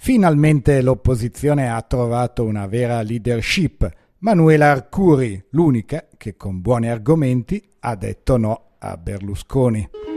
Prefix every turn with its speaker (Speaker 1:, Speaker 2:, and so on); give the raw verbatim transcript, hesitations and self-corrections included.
Speaker 1: Finalmente l'opposizione ha trovato una vera leadership. Manuela Arcuri, l'unica che con buoni argomenti ha detto no a Berlusconi.